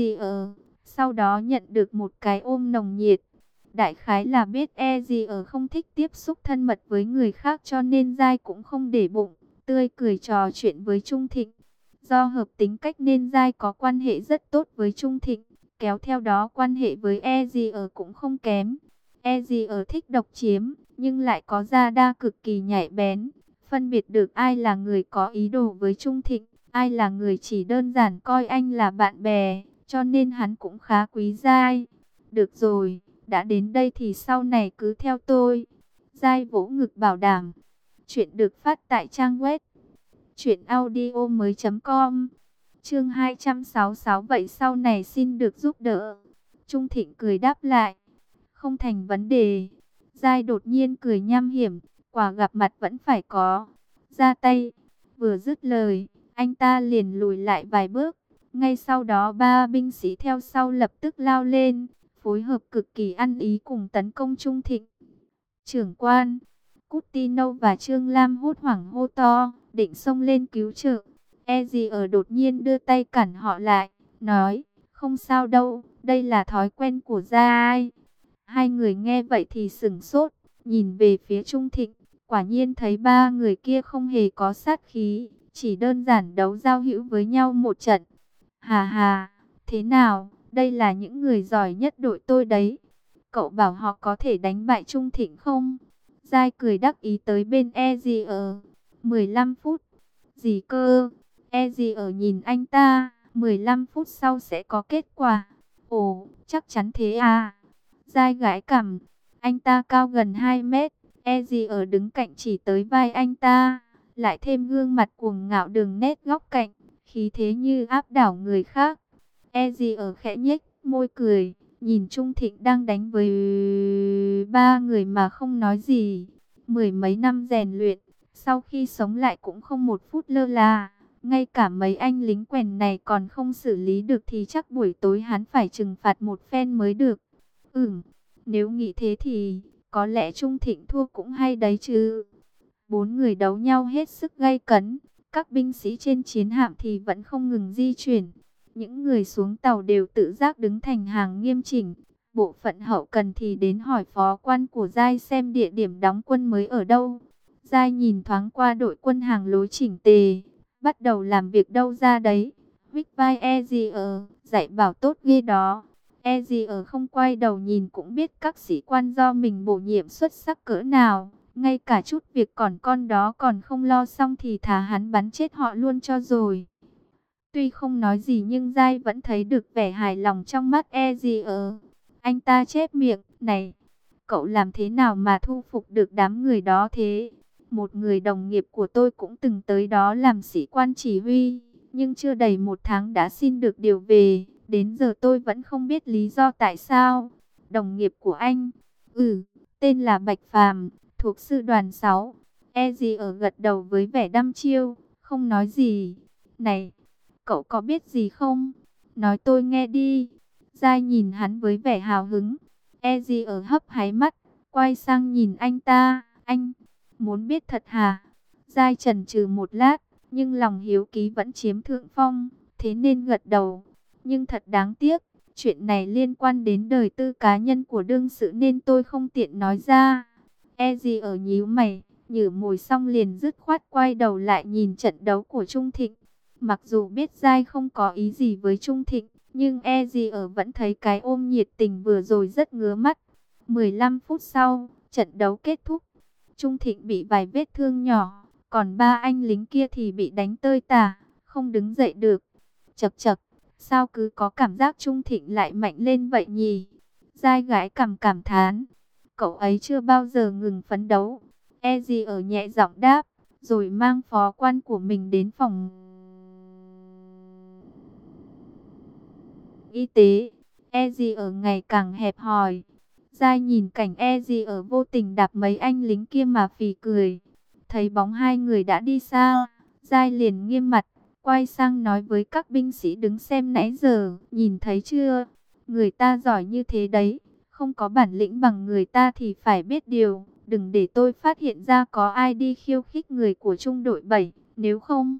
sau đó nhận được một cái ôm nồng nhiệt. Đại khái là biết không thích tiếp xúc thân mật với người khác cho nên Giai cũng không để bụng, tươi cười trò chuyện với Trung Thịnh. Do hợp tính cách nên Giai có quan hệ rất tốt với Trung Thịnh, kéo theo đó quan hệ với cũng không kém. Thích độc chiếm, nhưng lại có da đa cực kỳ nhạy bén, phân biệt được ai là người có ý đồ với Trung Thịnh, ai là người chỉ đơn giản coi anh là bạn bè, cho nên hắn cũng khá quý Giai. Được rồi, đã đến đây thì sau này cứ theo tôi. Giai vỗ ngực bảo đảm. Chuyện được phát tại trang web truyệnaudiomoi.com. Chương 266, vậy sau này xin được giúp đỡ. Trung Thịnh cười đáp lại. Không thành vấn đề. Giai đột nhiên cười nham hiểm, quả gặp mặt vẫn phải có. Ra tay. Vừa dứt lời, anh ta liền lùi lại vài bước. Ngay sau đó ba binh sĩ theo sau lập tức lao lên, phối hợp cực kỳ ăn ý cùng tấn công Trung Thịnh. Trưởng quan, Cutino và Trương Lam hốt hoảng hô to, định xông lên cứu trợ. Đột nhiên đưa tay cản họ lại, nói, không sao đâu, đây là thói quen của Giai. Hai người nghe vậy thì sửng sốt, nhìn về phía Trung Thịnh, quả nhiên thấy ba người kia không hề có sát khí, chỉ đơn giản đấu giao hữu với nhau một trận. Hà hà, thế nào, đây là những người giỏi nhất đội tôi đấy. Cậu bảo họ có thể đánh bại Trung Thịnh không? Giai cười đắc ý tới bên Ezier. 15 phút. Gì cơ? Ezier nhìn anh ta. 15 phút sau sẽ có kết quả. Ồ, chắc chắn thế à? Giai gãi cằm. Anh ta cao gần 2 mét. Ezier đứng cạnh chỉ tới vai anh ta. Lại thêm gương mặt cuồng ngạo đường nét góc cạnh. Khí thế như áp đảo người khác. Ezier khẽ nhếch môi cười. Nhìn Trung Thịnh đang đánh với ba người mà không nói gì. Mười mấy năm rèn luyện, sau khi sống lại cũng không một phút lơ là. Ngay cả mấy anh lính quèn này còn không xử lý được thì chắc buổi tối hắn phải trừng phạt một phen mới được. Nếu nghĩ thế thì có lẽ Trung Thịnh thua cũng hay đấy chứ. Bốn người đấu nhau hết sức gay cấn. Các binh sĩ trên chiến hạm thì vẫn không ngừng di chuyển. Những người xuống tàu đều tự giác đứng thành hàng nghiêm chỉnh. Bộ phận hậu cần thì đến hỏi phó quan của Giai xem địa điểm đóng quân mới ở đâu. Giai nhìn thoáng qua đội quân hàng lối chỉnh tề, bắt đầu làm việc đâu ra đấy. Huých vai Ezier, dạy bảo tốt ghê đó. Ezier không quay đầu nhìn cũng biết các sĩ quan do mình bổ nhiệm xuất sắc cỡ nào. Ngay cả chút việc còn con đó còn không lo xong thì thà hắn bắn chết họ luôn cho rồi. Tuy không nói gì nhưng Giai vẫn thấy được vẻ hài lòng trong mắt Ezier. Anh ta chép miệng, này, cậu làm thế nào mà thu phục được đám người đó thế? Một người đồng nghiệp của tôi cũng từng tới đó làm sĩ quan chỉ huy, nhưng chưa đầy một tháng đã xin được điều về. Đến giờ tôi vẫn không biết lý do tại sao. Đồng nghiệp của anh? Tên là Bạch Phàm, thuộc sư đoàn 6. Ezier gật đầu với vẻ đăm chiêu, không nói gì. Này, cậu có biết gì không? Nói tôi nghe đi. Giai nhìn hắn với vẻ hào hứng. Ezier hấp háy mắt, quay sang nhìn anh ta. Anh, muốn biết thật hả? Giai chần chừ một lát, nhưng lòng hiếu kỳ vẫn chiếm thượng phong, thế nên gật đầu. Nhưng thật đáng tiếc, chuyện này liên quan đến đời tư cá nhân của đương sự nên tôi không tiện nói ra. Ezier nhíu mày, nhử mồi xong liền dứt khoát quay đầu lại nhìn trận đấu của Trung Thịnh. Mặc dù biết Giai không có ý gì với Trung Thịnh, nhưng Ezier vẫn thấy cái ôm nhiệt tình vừa rồi rất ngứa mắt. 15 phút sau, trận đấu kết thúc. Trung Thịnh bị vài vết thương nhỏ, còn ba anh lính kia thì bị đánh tơi tả, không đứng dậy được. Chậc chậc, sao cứ có cảm giác Trung Thịnh lại mạnh lên vậy nhỉ? Giai gái cảm thán, cậu ấy chưa bao giờ ngừng phấn đấu. Ezier nhẹ giọng đáp, rồi mang phó quan của mình đến phòng y tế. Ezier ngày càng hẹp hòi. Giai nhìn cảnh Eji ở vô tình đạp mấy anh lính kia mà phì cười. Thấy bóng hai người đã đi xa, Giai liền nghiêm mặt, quay sang nói với các binh sĩ đứng xem nãy giờ, nhìn thấy chưa? Người ta giỏi như thế đấy, không có bản lĩnh bằng người ta thì phải biết điều. Đừng để tôi phát hiện ra có ai đi khiêu khích người của trung đội 7, nếu không...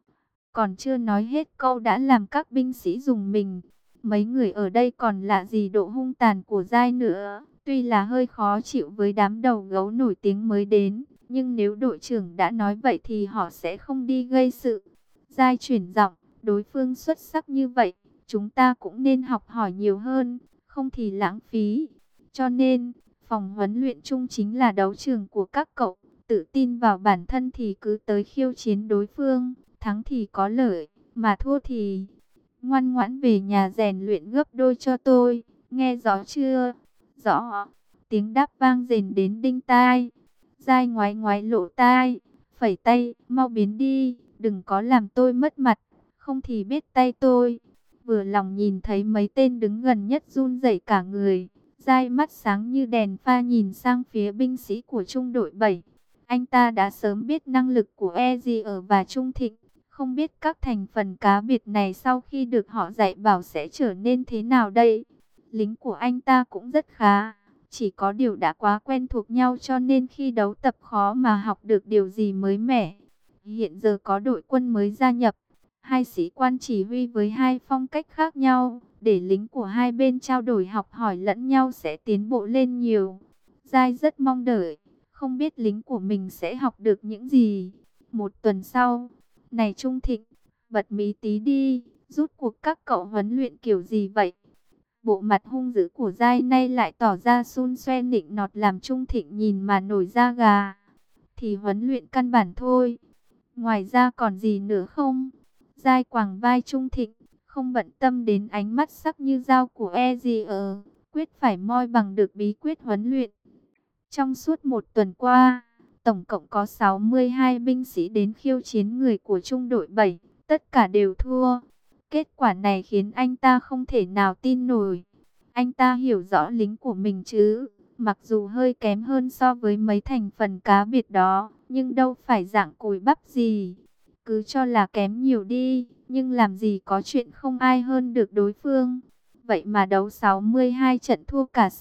Còn chưa nói hết câu đã làm các binh sĩ rùng mình. Mấy người ở đây còn lạ gì độ hung tàn của Giai nữa. Tuy là hơi khó chịu với đám đầu gấu nổi tiếng mới đến, nhưng nếu đội trưởng đã nói vậy thì họ sẽ không đi gây sự. Giai chuyển giọng, đối phương xuất sắc như vậy, chúng ta cũng nên học hỏi nhiều hơn, không thì lãng phí. Cho nên, phòng huấn luyện chung chính là đấu trường của các cậu. Tự tin vào bản thân thì cứ tới khiêu chiến đối phương, thắng thì có lợi, mà thua thì ngoan ngoãn về nhà rèn luyện gấp đôi cho tôi, nghe rõ chưa? Rõ. Tiếng đáp vang rền đến đinh tai. Giai ngoái ngoái lỗ tai, phẩy tay, mau biến đi, đừng có làm tôi mất mặt, không thì biết tay tôi. Vừa lòng nhìn thấy mấy tên đứng gần nhất run rẩy cả người, Giai mắt sáng như đèn pha nhìn sang phía binh sĩ của trung đội 7. Anh ta đã sớm biết năng lực của Ezier và Trung Thịnh, không biết các thành phần cá biệt này sau khi được họ dạy bảo sẽ trở nên thế nào đây. Lính của anh ta cũng rất khá, chỉ có điều đã quá quen thuộc nhau cho nên khi đấu tập khó mà học được điều gì mới mẻ. Hiện giờ có đội quân mới gia nhập, hai sĩ quan chỉ huy với hai phong cách khác nhau, để lính của hai bên trao đổi học hỏi lẫn nhau sẽ tiến bộ lên nhiều. Giai rất mong đợi, không biết lính của mình sẽ học được những gì. Một tuần sau, này Trung Thịnh, bật mí tí đi, rút cuộc các cậu huấn luyện kiểu gì vậy? Bộ mặt hung dữ của Giai nay lại tỏ ra xun xoe nịnh nọt làm Trung Thịnh nhìn mà nổi da gà. Thì huấn luyện căn bản thôi. Ngoài ra còn gì nữa không? Giai quàng vai Trung Thịnh, không bận tâm đến ánh mắt sắc như dao của Ezier, quyết phải moi bằng được bí quyết huấn luyện. Trong suốt một tuần qua, tổng cộng có 62 binh sĩ đến khiêu chiến người của trung đội 7, tất cả đều thua. Kết quả này khiến anh ta không thể nào tin nổi. Anh ta hiểu rõ lính của mình chứ, mặc dù hơi kém hơn so với mấy thành phần cá biệt đó, nhưng đâu phải dạng cùi bắp gì. Cứ cho là kém nhiều đi, nhưng làm gì có chuyện không ai hơn được đối phương. Vậy mà đấu 62 trận thua cả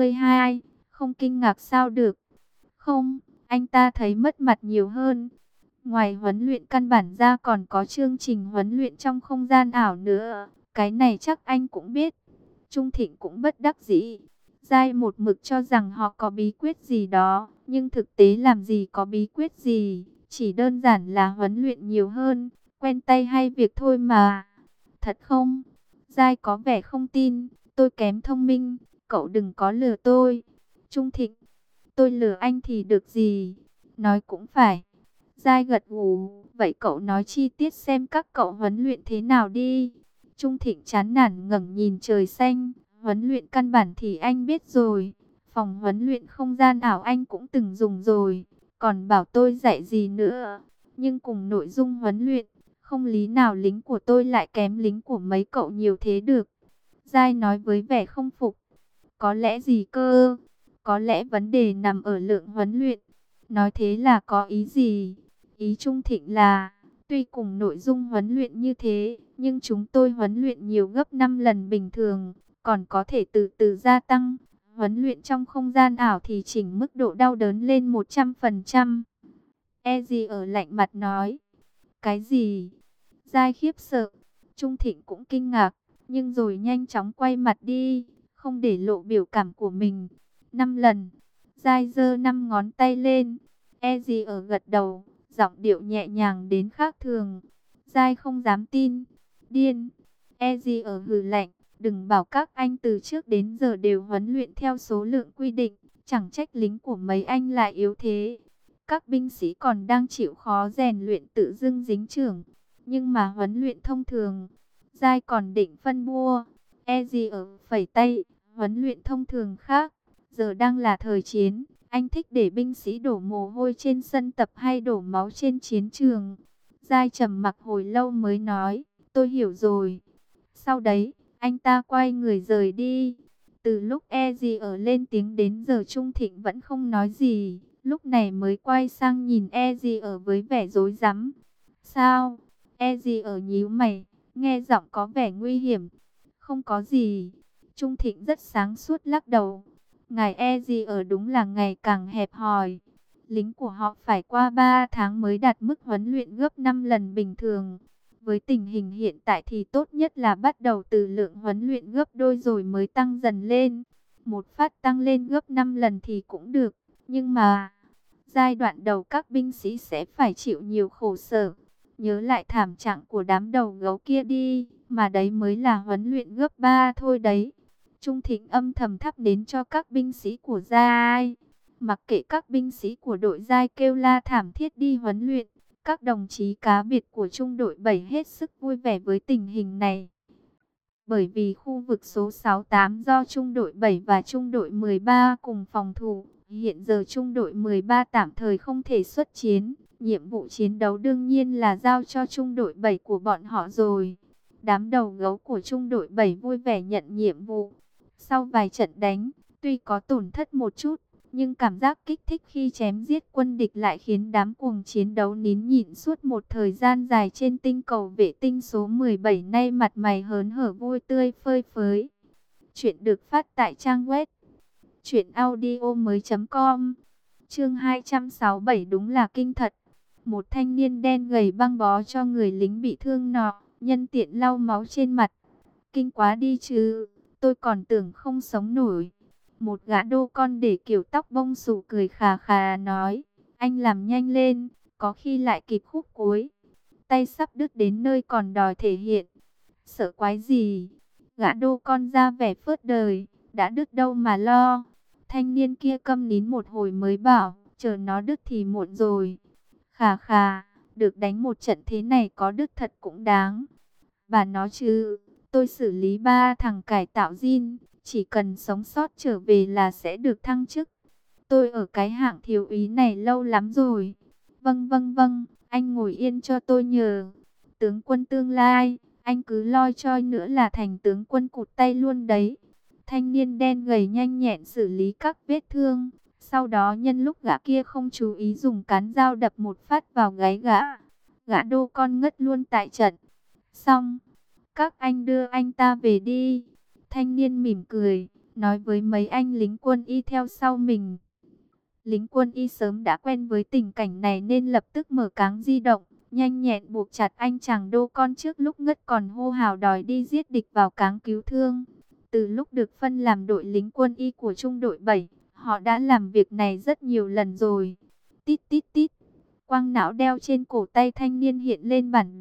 62, không kinh ngạc sao được. Không, anh ta thấy mất mặt nhiều hơn. Ngoài huấn luyện căn bản ra còn có chương trình huấn luyện trong không gian ảo nữa. Cái này chắc anh cũng biết. Trung Thịnh cũng bất đắc dĩ. Giai một mực cho rằng họ có bí quyết gì đó, nhưng thực tế làm gì có bí quyết gì, chỉ đơn giản là huấn luyện nhiều hơn, quen tay hay việc thôi mà. Thật không? Giai có vẻ không tin, tôi kém thông minh, cậu đừng có lừa tôi. Trung Thịnh, tôi lừa anh thì được gì? Nói cũng phải. Giai gật gù, vậy cậu nói chi tiết xem các cậu huấn luyện thế nào đi. Trung Thịnh chán nản ngẩng nhìn trời xanh, huấn luyện căn bản thì anh biết rồi. Phòng huấn luyện không gian ảo anh cũng từng dùng rồi, còn bảo tôi dạy gì nữa. Nhưng cùng nội dung huấn luyện, không lý nào lính của tôi lại kém lính của mấy cậu nhiều thế được. Giai nói với vẻ không phục. Có lẽ gì cơ? Có lẽ vấn đề nằm ở lượng huấn luyện. Nói thế là có ý gì? Ý Trung Thịnh là, tuy cùng nội dung huấn luyện như thế, nhưng chúng tôi huấn luyện nhiều gấp 5 lần bình thường, còn có thể từ từ gia tăng. Huấn luyện trong không gian ảo thì chỉnh mức độ đau đớn lên 100%. Eji ở lạnh mặt nói. Cái gì? Giai khiếp sợ. Trung Thịnh cũng kinh ngạc, nhưng rồi nhanh chóng quay mặt đi, không để lộ biểu cảm của mình. 5 lần. Giai giơ 5 ngón tay lên. Eji ở gật đầu, giọng điệu nhẹ nhàng đến khác thường. Giai không dám tin. Điên. Eji ở hừ lạnh. Đừng bảo các anh từ trước đến giờ đều huấn luyện theo số lượng quy định. Chẳng trách lính của mấy anh lại yếu thế. Các binh sĩ còn đang chịu khó rèn luyện tự dưng dính chưởng. Nhưng mà huấn luyện thông thường. Giai còn định phân bua. Eji ở phẩy tay. Huấn luyện thông thường khác. Giờ đang là thời chiến. Anh thích để binh sĩ đổ mồ hôi trên sân tập hay đổ máu trên chiến trường? Giai trầm mặc hồi lâu mới nói, tôi hiểu rồi. Sau đấy, anh ta quay người rời đi. Từ lúc E gì ở lên tiếng đến giờ Trung Thịnh vẫn không nói gì, lúc này mới quay sang nhìn E gì ở với vẻ rối rắm. Sao? E gì ở nhíu mày, nghe giọng có vẻ nguy hiểm. Không có gì. Trung Thịnh rất sáng suốt lắc đầu. Ngài E gì ở đúng là ngày càng hẹp hòi. Lính của họ phải qua 3 tháng mới đạt mức huấn luyện gấp 5 lần bình thường. Với tình hình hiện tại thì tốt nhất là bắt đầu từ lượng huấn luyện gấp đôi rồi mới tăng dần lên. Một phát tăng lên gấp 5 lần thì cũng được. Nhưng mà, giai đoạn đầu các binh sĩ sẽ phải chịu nhiều khổ sở. Nhớ lại thảm trạng của đám đầu gấu kia đi, mà đấy mới là huấn luyện gấp 3 thôi đấy. Trung Thịnh âm thầm thắp nến cho các binh sĩ của giai. Mặc kệ các binh sĩ của đội giai kêu la thảm thiết đi huấn luyện, các đồng chí cá biệt của trung đội 7 hết sức vui vẻ với tình hình này. Bởi vì khu vực số 68 do trung đội 7 và trung đội 13 cùng phòng thủ, hiện giờ trung đội 13 tạm thời không thể xuất chiến. Nhiệm vụ chiến đấu đương nhiên là giao cho trung đội 7 của bọn họ rồi. Đám đầu gấu của trung đội 7 vui vẻ nhận nhiệm vụ. Sau vài trận đánh, tuy có tổn thất một chút, nhưng cảm giác kích thích khi chém giết quân địch lại khiến đám cuồng chiến đấu nín nhịn suốt một thời gian dài trên tinh cầu vệ tinh số 17 nay mặt mày hớn hở vui tươi phơi phới. Chuyện được phát tại trang web truyệnaudiomoi.com. Chương 267 đúng là kinh thật. Một thanh niên đen gầy băng bó cho người lính bị thương nọ, nhân tiện lau máu trên mặt. Kinh quá đi chứ, tôi còn tưởng không sống nổi. Một gã đô con để kiểu tóc bông xù cười khà khà nói, anh làm nhanh lên, có khi lại kịp khúc cuối. Tay sắp đứt đến nơi còn đòi thể hiện. Sợ quái gì? Gã đô con ra vẻ phớt đời, đã đứt đâu mà lo. Thanh niên kia câm nín một hồi mới bảo, chờ nó đứt thì muộn rồi. Khà khà, được đánh một trận thế này có đứt thật cũng đáng. Bà nói chứ, tôi xử lý 3 thằng cải tạo Jin, chỉ cần sống sót trở về là sẽ được thăng chức. Tôi ở cái hạng thiếu úy này lâu lắm rồi. Vâng vâng vâng, anh ngồi yên cho tôi nhờ. Tướng quân tương lai, anh cứ loi choi nữa là thành tướng quân cụt tay luôn đấy. Thanh niên đen gầy nhanh nhẹn xử lý các vết thương. Sau đó nhân lúc gã kia không chú ý dùng cán dao đập một phát vào gáy gã. Gã đô con ngất luôn tại trận. Xong, các anh đưa anh ta về đi. Thanh niên mỉm cười, nói với mấy anh lính quân y theo sau mình. Lính quân y sớm đã quen với tình cảnh này nên lập tức mở cáng di động, nhanh nhẹn buộc chặt anh chàng đô con trước lúc ngất còn hô hào đòi đi giết địch vào cáng cứu thương. Từ lúc được phân làm đội lính quân y của trung đội 7, họ đã làm việc này rất nhiều lần rồi. Tít tít tít, quang não đeo trên cổ tay thanh niên hiện lên bản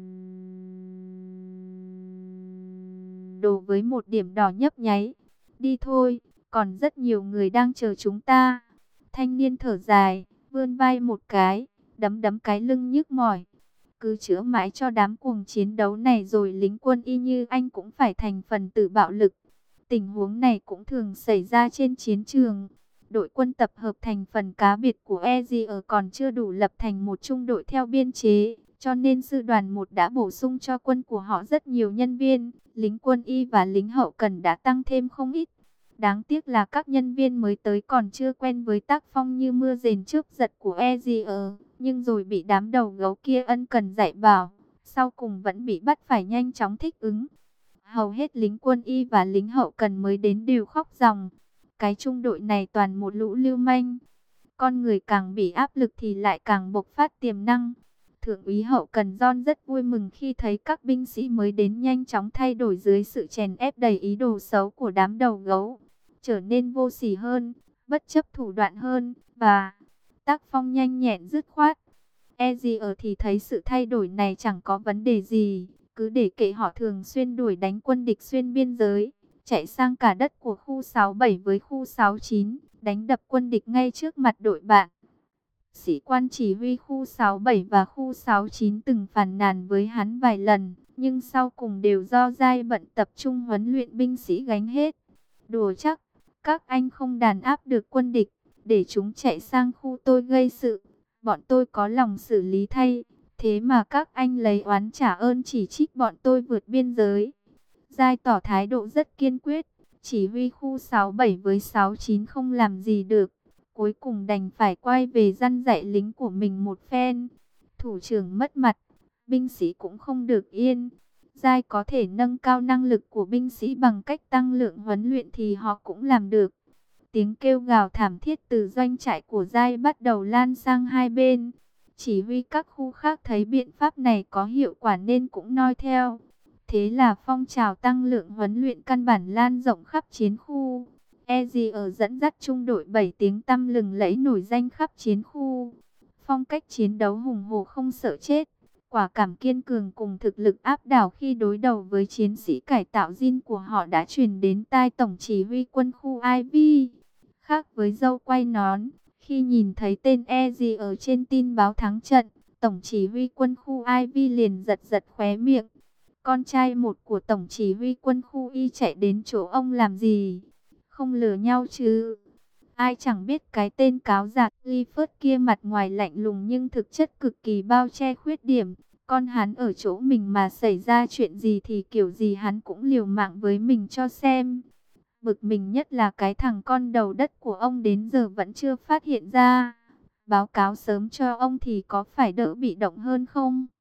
đồ với một điểm đỏ nhấp nháy. Đi thôi, còn rất nhiều người đang chờ chúng ta. Thanh niên thở dài, vươn vai một cái, đấm đấm cái lưng nhức mỏi. Cứ chữa mãi cho đám cuồng chiến đấu này rồi lính quân y như anh cũng phải thành phần tử bạo lực. Tình huống này cũng thường xảy ra trên chiến trường. Đội quân tập hợp thành phần cá biệt của EGR còn chưa đủ lập thành một trung đội theo biên chế, cho nên sư đoàn 1 đã bổ sung cho quân của họ rất nhiều nhân viên. Lính quân y và lính hậu cần đã tăng thêm không ít. Đáng tiếc là các nhân viên mới tới còn chưa quen với tác phong như mưa rền chớp giật của EGR, nhưng rồi bị đám đầu gấu kia ân cần dạy bảo, sau cùng vẫn bị bắt phải nhanh chóng thích ứng. Hầu hết lính quân y và lính hậu cần mới đến đều khóc ròng. Cái trung đội này toàn một lũ lưu manh. Con người càng bị áp lực thì lại càng bộc phát tiềm năng. Thượng úy hậu cần John rất vui mừng khi thấy các binh sĩ mới đến nhanh chóng thay đổi dưới sự chèn ép đầy ý đồ xấu của đám đầu gấu, trở nên vô sỉ hơn, bất chấp thủ đoạn hơn, và tác phong nhanh nhẹn dứt khoát. EGR thì thấy sự thay đổi này chẳng có vấn đề gì, cứ để kệ họ thường xuyên đuổi đánh quân địch xuyên biên giới, chạy sang cả đất của khu 67 với khu 69, đánh đập quân địch ngay trước mặt đội bạn. Sĩ quan chỉ huy khu 67 và khu 69 từng phàn nàn với hắn vài lần, nhưng sau cùng đều do giai bận tập trung huấn luyện binh sĩ gánh hết. Đùa chắc, các anh không đàn áp được quân địch, để chúng chạy sang khu tôi gây sự, bọn tôi có lòng xử lý thay. Thế mà các anh lấy oán trả ơn chỉ trích bọn tôi vượt biên giới. Giai tỏ thái độ rất kiên quyết, Chỉ huy khu 67 với 69 không làm gì được. Cuối cùng đành phải quay về răn dạy lính của mình một phen. Thủ trưởng mất mặt, binh sĩ cũng không được yên. Giai có thể nâng cao năng lực của binh sĩ bằng cách tăng lượng huấn luyện thì họ cũng làm được. Tiếng kêu gào thảm thiết từ doanh trại của Giai bắt đầu lan sang hai bên. Chỉ huy các khu khác thấy biện pháp này có hiệu quả nên cũng noi theo. Thế là phong trào tăng lượng huấn luyện căn bản lan rộng khắp chiến khu. Ezi ở dẫn dắt trung đội 7 tiếng tăm lừng lẫy nổi danh khắp chiến khu. Phong cách chiến đấu hùng hổ không sợ chết. Quả cảm kiên cường cùng thực lực áp đảo khi đối đầu với chiến sĩ cải tạo Jin của họ đã truyền đến tai tổng chỉ huy quân khu Ivy. Khác với dâu quay nón, khi nhìn thấy tên Ezi ở trên tin báo thắng trận, tổng chỉ huy quân khu Ivy liền giật giật khóe miệng. Con trai một của tổng chỉ huy quân khu Y chạy đến chỗ ông làm gì? Không lừa nhau chứ? Ai chẳng biết cái tên cáo già Clifford kia mặt ngoài lạnh lùng nhưng thực chất cực kỳ bao che khuyết điểm. Con hắn ở chỗ mình mà xảy ra chuyện gì thì kiểu gì hắn cũng liều mạng với mình cho xem. Bực mình nhất là cái thằng con đầu đất của ông đến giờ vẫn chưa phát hiện ra. Báo cáo sớm cho ông thì có phải đỡ bị động hơn không?